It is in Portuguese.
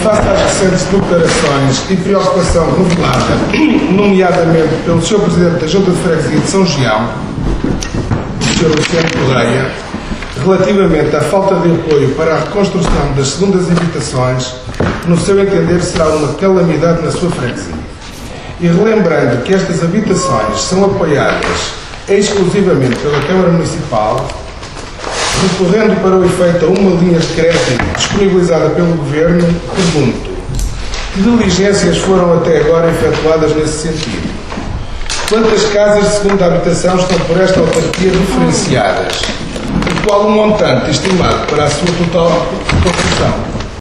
face às recentes declarações e preocupação revelada, nomeadamente pelo Sr. Presidente da Junta de Freguesia de São Gião, o Sr. Luciano Correia, relativamente à falta de apoio para a reconstrução das segundas habitações, no seu entender será uma calamidade na sua freguesia. E relembrando que estas habitações são apoiadas exclusivamente pela Câmara Municipal, recorrendo para o efeito a uma linha de crédito disponibilizada pelo Governo, pergunto: que diligências foram até agora efetuadas nesse sentido? Quantas casas de segunda habitação estão por esta autarquia diferenciadas? E qual o montante estimado para a sua total construção?